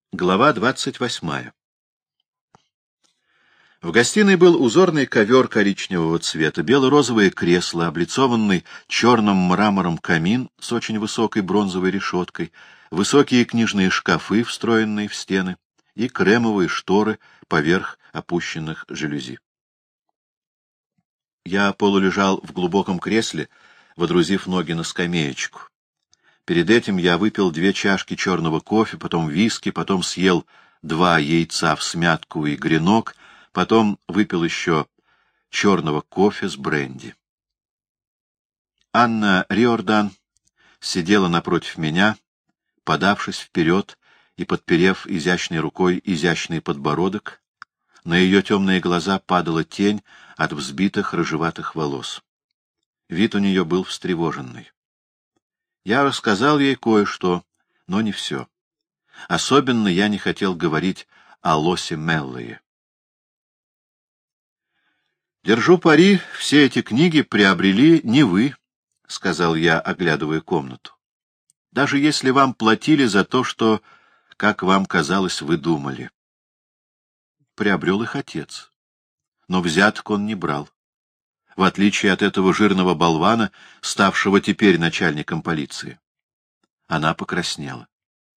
Глава 28. В гостиной был узорный ковер коричневого цвета, бело-розовое кресло, облицованный черным мрамором камин с очень высокой бронзовой решеткой, высокие книжные шкафы, встроенные в стены, и кремовые шторы поверх опущенных жалюзи. Я полулежал в глубоком кресле, водрузив ноги на скамеечку. Перед этим я выпил 2 чашки черного кофе, потом виски, потом съел 2 яйца всмятку и гренок, потом выпил еще черного кофе с бренди. Анна Риордан сидела напротив меня, подавшись вперед и подперев изящной рукой изящный подбородок. На ее темные глаза падала тень от взбитых рыжеватых волос. Вид у нее был встревоженный. Я рассказал ей кое-что, но не все. Особенно я не хотел говорить о Лосе Меллое. «Держу пари, все эти книги приобрели не вы», — сказал я, оглядывая комнату. «Даже если вам платили за то, что, как вам казалось, вы думали». Приобрел их отец. Но взяток он не брал. В отличие от этого жирного болвана, ставшего теперь начальником полиции. Она покраснела.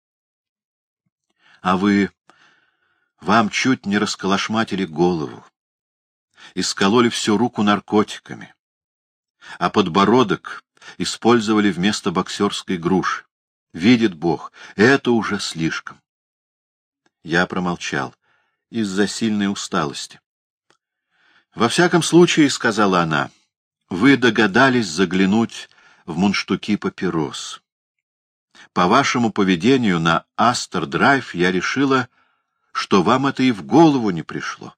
— А вам чуть не расколошматили голову, искололи всю руку наркотиками, а подбородок использовали вместо боксерской груши. Видит Бог, это уже слишком. Я промолчал из-за сильной усталости. «Во всяком случае, — сказала она, — вы догадались заглянуть в мундштуки папирос. По вашему поведению на Астер-драйв я решила, что вам это и в голову не пришло.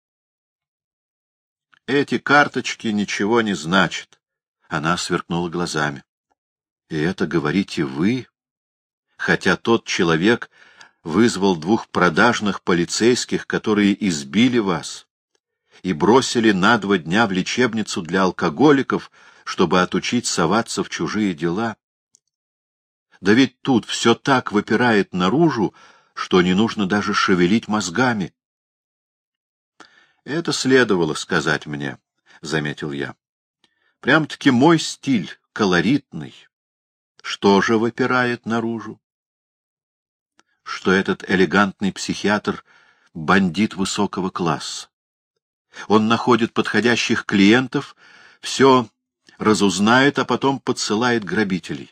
Эти карточки ничего не значат». Она сверкнула глазами. «И это говорите вы, хотя тот человек вызвал 2 продажных полицейских, которые избили вас и бросили на 2 дня в лечебницу для алкоголиков, чтобы отучить соваться в чужие дела. Да ведь тут все так выпирает наружу, что не нужно даже шевелить мозгами». «Это следовало сказать мне», — заметил я. «Прям-таки мой стиль, колоритный. Что же выпирает наружу? Что этот элегантный психиатр — бандит высокого класса. Он находит подходящих клиентов, все разузнает, а потом подсылает грабителей».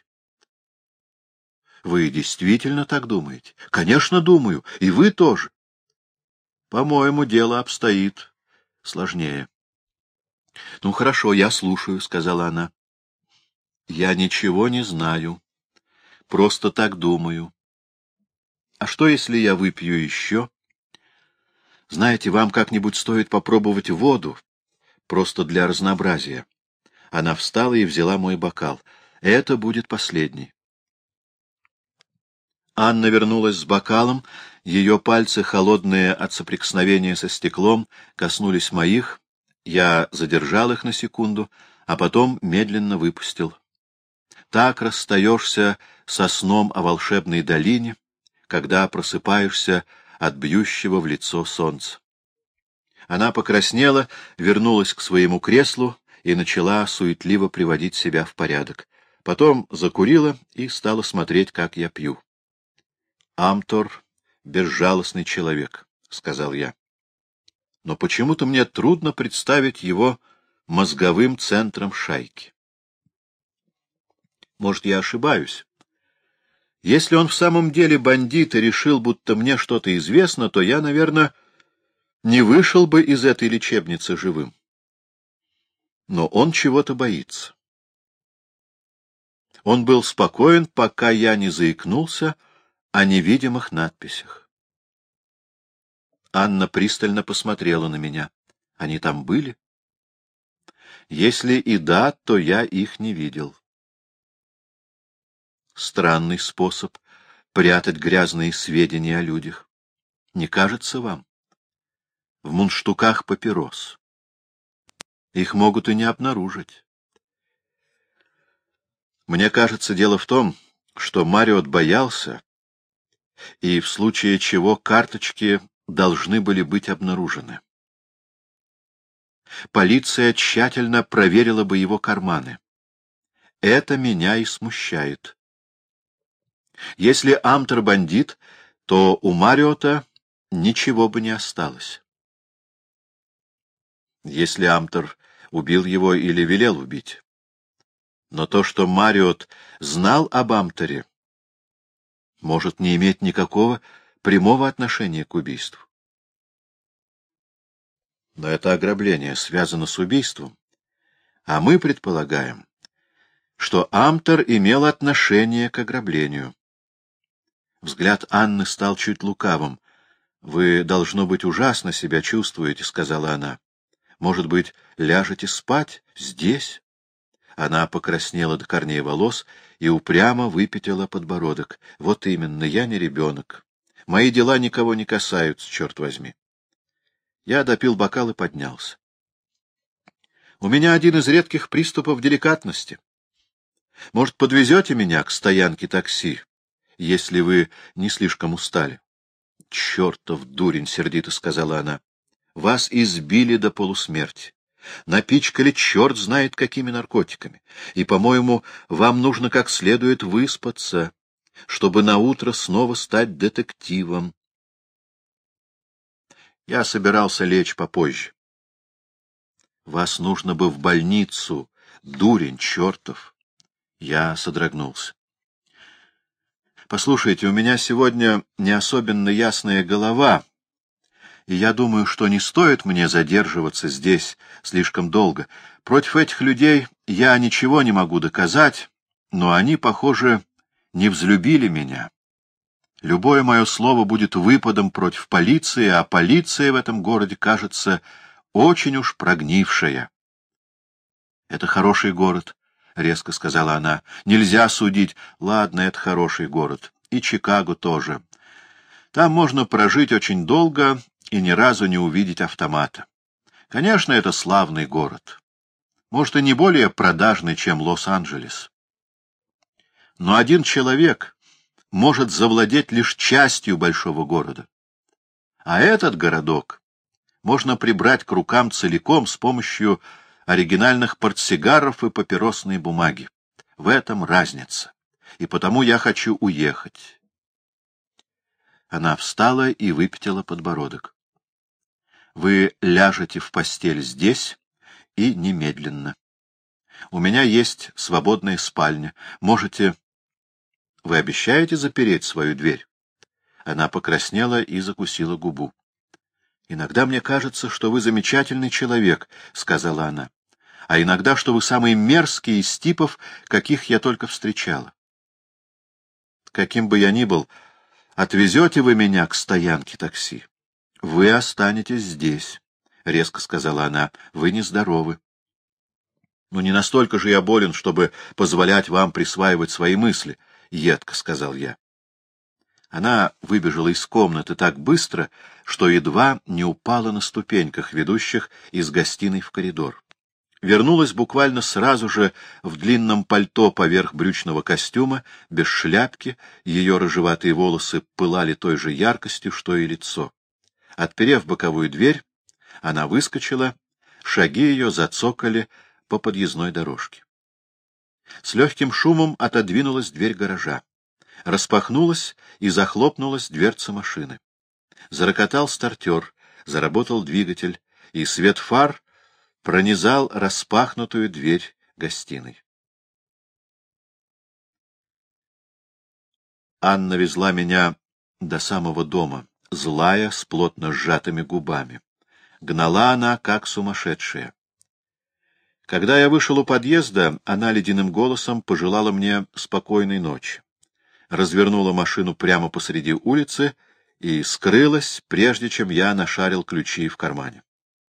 «Вы действительно так думаете?» «Конечно, думаю. И вы тоже». «По-моему, дело обстоит сложнее». «Ну, хорошо, я слушаю», — сказала она. «Я ничего не знаю. Просто так думаю. А что, если я выпью еще? Знаете, вам как-нибудь стоит попробовать воду, просто для разнообразия». Она встала и взяла мой бокал. «Это будет последний». Анна вернулась с бокалом, ее пальцы, холодные от соприкосновения со стеклом, коснулись моих, я задержал их на секунду, а потом медленно выпустил. Так расстаешься со сном о волшебной долине, когда просыпаешься от бьющего в лицо солнца. Она покраснела, вернулась к своему креслу и начала суетливо приводить себя в порядок. Потом закурила и стала смотреть, как я пью. «Амтор — безжалостный человек», — сказал я. «Но почему-то мне трудно представить его мозговым центром шайки. Может, я ошибаюсь? Если он в самом деле бандит и решил, будто мне что-то известно, то я, наверное, не вышел бы из этой лечебницы живым. Но он чего-то боится. Он был спокоен, пока я не заикнулся о невидимых надписях». Анна пристально посмотрела на меня. «Они там были?» «Если и да, то я их не видел». Странный способ прятать грязные сведения о людях. Не кажется вам? В мундштуках папирос. Их могут и не обнаружить. Мне кажется, дело в том, что Мариот боялся, и в случае чего карточки должны были быть обнаружены. Полиция тщательно проверила бы его карманы. Это меня и смущает. Если Амтер бандит, то у Мариота ничего бы не осталось. Если Амтер убил его или велел убить. Но то, что Мариот знал об Амтере, может не иметь никакого прямого отношения к убийству. Но это ограбление связано с убийством, а мы предполагаем, что Амтер имел отношение к ограблению. Взгляд Анны стал чуть лукавым. — Вы, должно быть, ужасно себя чувствуете, — сказала она. — Может быть, ляжете спать здесь? Она покраснела до корней волос и упрямо выпятила подбородок. — Вот именно, я не ребенок. Мои дела никого не касаются, черт возьми. Я допил бокал и поднялся. У меня один из редких приступов деликатности. Может, подвезете меня к стоянке такси, если вы не слишком устали? — Чертов дурень! — сердито сказала она. — Вас избили до полусмерти. Напичкали черт знает какими наркотиками. И, по-моему, вам нужно как следует выспаться, чтобы наутро снова стать детективом. Я собирался лечь попозже. Вас нужно бы в больницу, дурень чертов. Я содрогнулся. Послушайте, у меня сегодня не особенно ясная голова, и я думаю, что не стоит мне задерживаться здесь слишком долго. Против этих людей я ничего не могу доказать, но они, похоже, не взлюбили меня. Любое мое слово будет выпадом против полиции, а полиция в этом городе, кажется, очень уж прогнившая. — Это хороший город, — резко сказала она. — Нельзя судить. Ладно, это хороший город. И Чикаго тоже. Там можно прожить очень долго и ни разу не увидеть автомата. Конечно, это славный город. Может, и не более продажный, чем Лос-Анджелес. Но один человек может завладеть лишь частью большого города. А этот городок можно прибрать к рукам целиком с помощью оригинальных портсигаров и папиросной бумаги. В этом разница. И потому я хочу уехать. Она встала и выпятила подбородок. Вы ляжете в постель здесь и немедленно. У меня есть свободная спальня. Можете... Вы обещаете запереть свою дверь? Она покраснела и закусила губу. — Иногда мне кажется, что вы замечательный человек, — сказала она, — а иногда, что вы самый мерзкий из типов, каких я только встречала. Каким бы я ни был, отвезете вы меня к стоянке такси? — Вы останетесь здесь, — резко сказала она, — вы нездоровы. — Ну, не настолько же я болен, чтобы позволять вам присваивать свои мысли, — едко сказал я. Она выбежала из комнаты так быстро, что едва не упала на ступеньках, ведущих из гостиной в коридор. Вернулась буквально сразу же в длинном пальто поверх брючного костюма, без шляпки, ее рыжеватые волосы пылали той же яркостью, что и лицо. Отперев боковую дверь, она выскочила, шаги ее зацокали по подъездной дорожке. С легким шумом отодвинулась дверь гаража. Распахнулась и захлопнулась дверца машины. Зарокотал стартер, заработал двигатель, и свет фар пронизал распахнутую дверь гостиной. Анна везла меня до самого дома, злая, с плотно сжатыми губами. Гнала она, как сумасшедшая. Когда я вышел у подъезда, она ледяным голосом пожелала мне спокойной ночи. Развернула машину прямо посреди улицы и скрылась, прежде чем я нашарил ключи в кармане.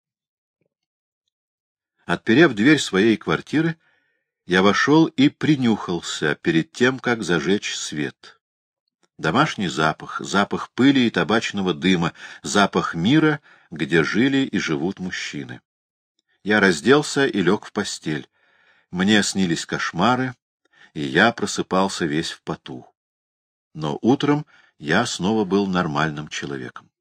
Отперев дверь своей квартиры, я вошел и принюхался перед тем, как зажечь свет. Домашний запах, запах пыли и табачного дыма, запах мира, где жили и живут мужчины. Я разделся и лег в постель. Мне снились кошмары, и я просыпался весь в поту. Но утром я снова был нормальным человеком.